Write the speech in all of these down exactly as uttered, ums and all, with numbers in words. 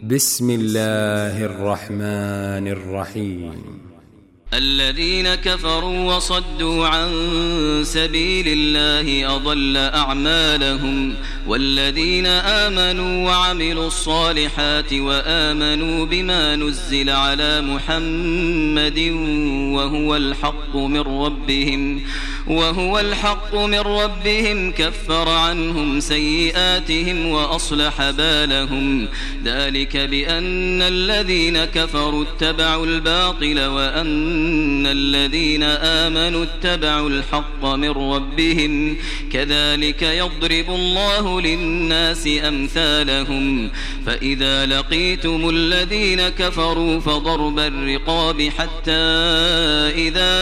بسم الله الرحمن الرحيم. الذين كفروا وصدوا عن سبيل الله أضل أعمالهم، والذين آمنوا وعملوا الصالحات وآمنوا بما نزل على محمد وهو الحق من ربهم وهو الحق من ربهم كفر عنهم سيئاتهم وأصلح بالهم، ذلك بأن الذين كفروا اتبعوا الباطل وأن الذين آمنوا اتبعوا الحق من ربهم، كذلك يضرب الله للناس أمثالهم. فإذا لقيتم الذين كفروا فضرب الرقاب حتى إذا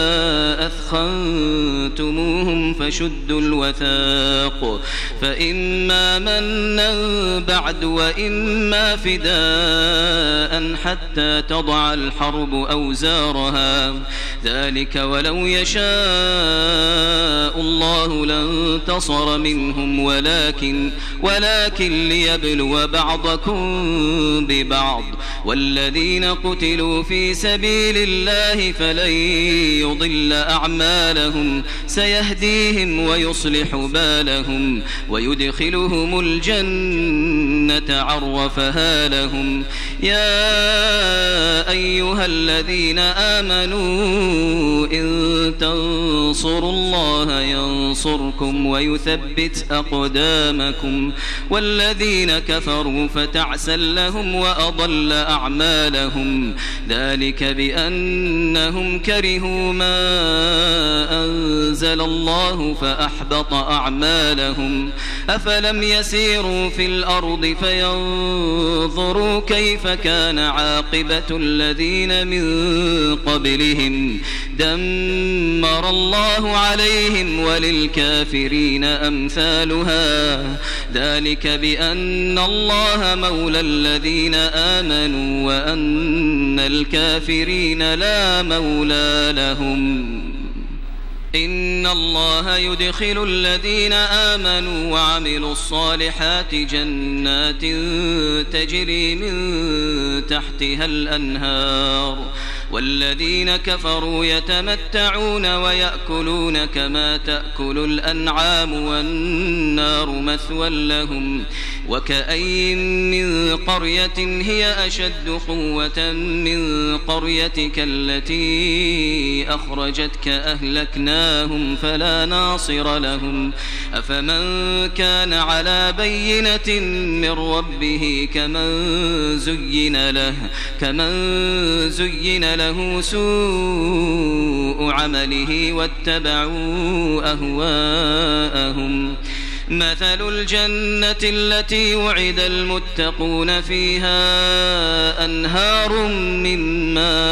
أثخنتموهم فشدوا الوثاق، فإما منا بعد وإما فداء حتى تضع الحرب أوزارها، ذلك ولو يشاء الله لانتصر منهم ولكن ولكن ليبلو بعضكم ببعض، والذين قتلوا في سبيل الله فلن يضل أعمالهم، سيهديهم ويصلح بالهم ويدخلهم الجنة عرفها لهم. يا أيها الذين آمنوا إن تنصروا الله ينصركم ويثبت أقدامكم، والذين كفروا فتعسا لهم وأضل أعمالهم، ذلك بأنهم كرهوا ما أنزل الله فأحبط أعمالهم. أفلم يسيروا في الأرض فينظروا كيف كان عاقبة الذين من قبلهم، دمر الله عليهم وللكافرين أمثالها، ذلك بأن الله مولى الذين آمنوا وأن الكافرين لا مولى لهم. إن الله يدخل الذين آمنوا وعملوا الصالحات جنات تجري من تحتها الأنهار، والذين كفروا يتمتعون ويأكلون كما تأكل الأنعام والنار مثوى لهم. وكأي من قرية هي أشد قوة من قريتك التي أخرجتك أهلكناهم فلا ناصر لهم. أفمن كان على بينة من ربه كمن زين له كمن زين له سوء عمله واتبعوا أهواءهم. مثل الجنة التي وعد المتقون فيها أنهار من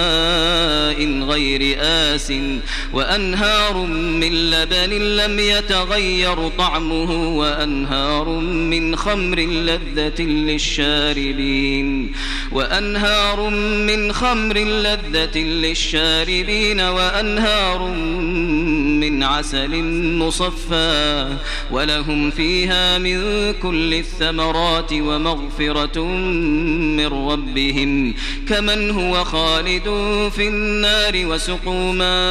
ماء غير آسٍ وأنهار من لبن لم يتغير طعمه وأنهار من خمر لذة للشاربين وأنهار من خمر لذة للشاربين وأنهار من عسل مصفى، ولهم فيها من كل الثمرات ومغفرة من ربهم، كمن هو خالد في النار وسقوا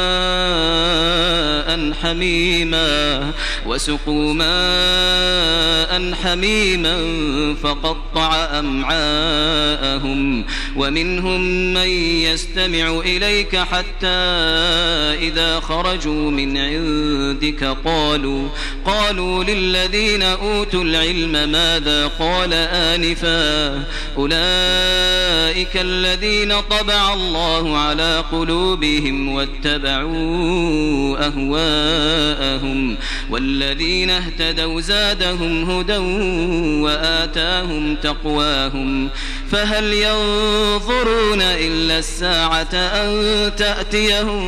ماء حميما وسقوا ماء حميما فقطع أمعاءهم. ومنهم من يستمع إليك حتى إذا خرجوا من عندك قالوا قالوا للذين أوتوا العلم ماذا قال آنفا، أولئك الذين طبع الله على قلوبهم واتبعوا أهواءهم، والذين اهتدوا زادهم هدى وآتاهم تقواهم. فهل ينظرون إلا الساعة أن تأتيهم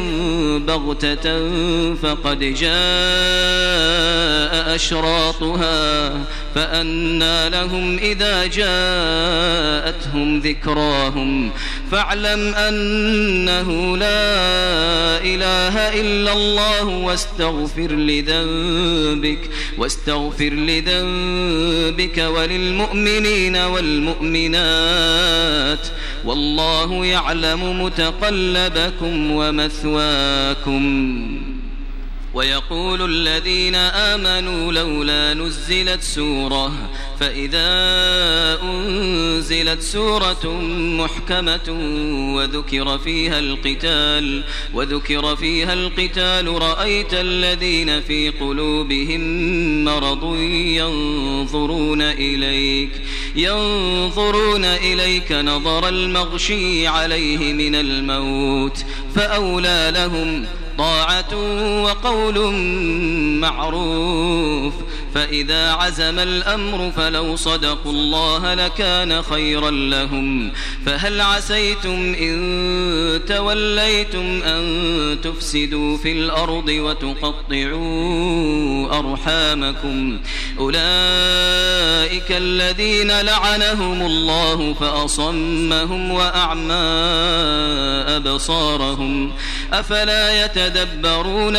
بغتة فقد جاء أشراطها فأنى لهم إذا جاءتهم ذكراهم فاعلم أنه لا إله إلا الله واستغفر لذنبك واستغفر لذنبك وللمؤمنين والمؤمنات والله يعلم متقلبكم ومثواكم. ويقول الذين آمنوا لولا نزلت سورة فإذا أنزلت سورة محكمة وذكر فيها القتال وذكر فيها القتال رأيت الذين في قلوبهم مرض ينظرون إليك ينظرون إليك نظر المغشي عليه من الموت فأولى لهم طاعة وقول معروف فإذا عزم الأمر فلو صدقوا الله لكان خيرا لهم فهل عسيتم إن توليتم أن تفسدوا في الأرض وتقطعوا أرحامكم أولئك الذين لعنهم الله فأصمهم وأعمى أبصارهم أفلا يتدبرون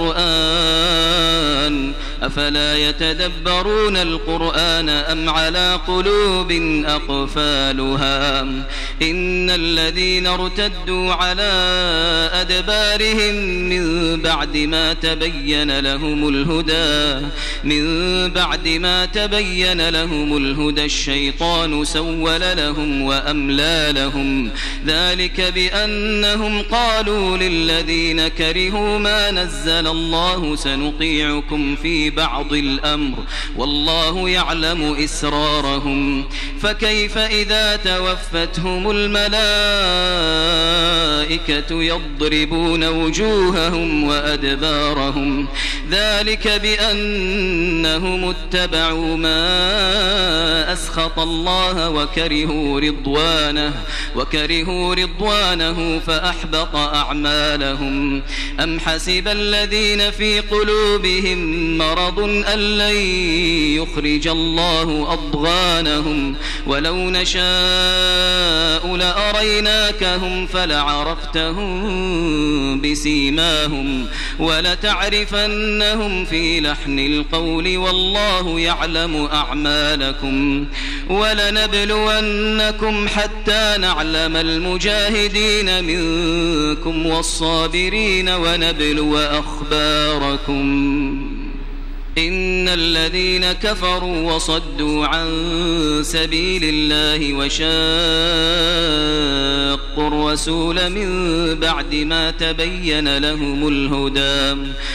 القرآن أفلا يتدبرون القرآن أم على قلوب أقفالها إن الذين ارتدوا على أدبارهم من بعد ما تبين لهم الهدى من بعد ما تبين لهم الهدى الشيطان سول لهم وأملى لهم ذلك بأنهم قالوا للذين كرهوا ما نزل الله سنطيعكم في بعض الأمر والله يعلم إسرارهم فكيف إذا توفتهم الملائكة يضربون وجوههم وأدبارهم ذلك بأنهم اتبعوا ما أسخط الله وكرهوا رضوانه وكرهوا رضوانه فأحبط أعمالهم أم حسب الذين في قلوبهم مرض أن لن يخرج الله أضغانهم ولو نشاء لأريناكهم فلعرفتهم بسيماهم ولتعرفنهم في لحن القول والله يعلم أعمالكم ولنبلونكم حتى نعلم المجاهدين منكم والصابرين ونبلو أخباركم إن الذين كفروا وصدوا عن سبيل الله وشاقوا الرسول من بعد ما تبين لهم الهدى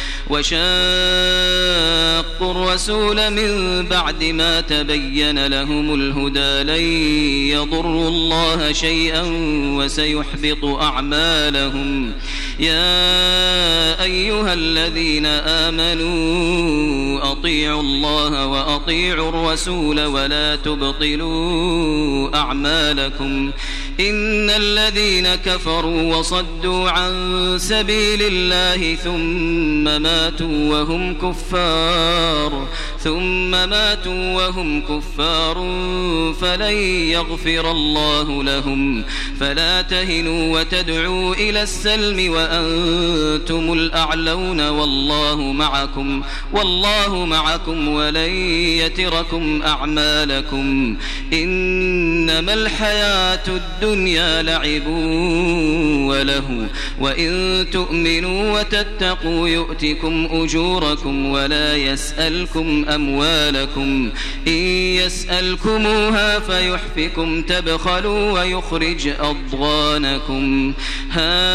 وشاقوا الرسول من بعد ما تبين لهم الهدى لن يضروا الله شيئا وسيحبط أعمالهم يا أيها الذين آمنوا أطيعوا الله وأطيعوا الرسول ولا تبطلوا أعمالكم إن الذين كفروا وصدوا عن سبيل الله ثم ماتوا وهم كفار ثم ماتوا وهم كفار فلن يغفر الله لهم فلا تهنوا وتدعوا إلى السلم وأنتم الأعلون والله معكم والله معكم ولن يتركم أعمالكم إنما الحياة الدنيا لعب وله وإن تؤمنوا وتتقوا يؤتكم أجوركم ولا يسألكم أموالكم إن يسألكموها فيحفكم تبخلوا ويخرج أضغانكم ها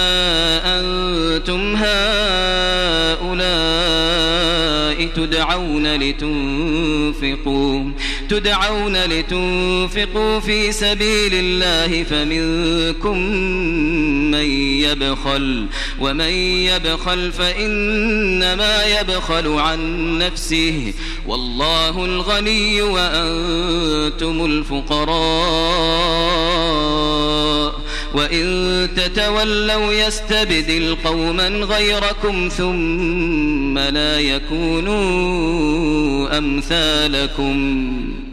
أنتم هؤلاء تدعون لتنفقوا تدعون لتنفقوا في سبيل الله فمنكم من يبخل ومن يبخل فإنما يبخل عن نفسه والله الغني وأنتم الفقراء وإن تتولوا يستبدل قوما غيركم ثم لا يكونوا أمثالكم.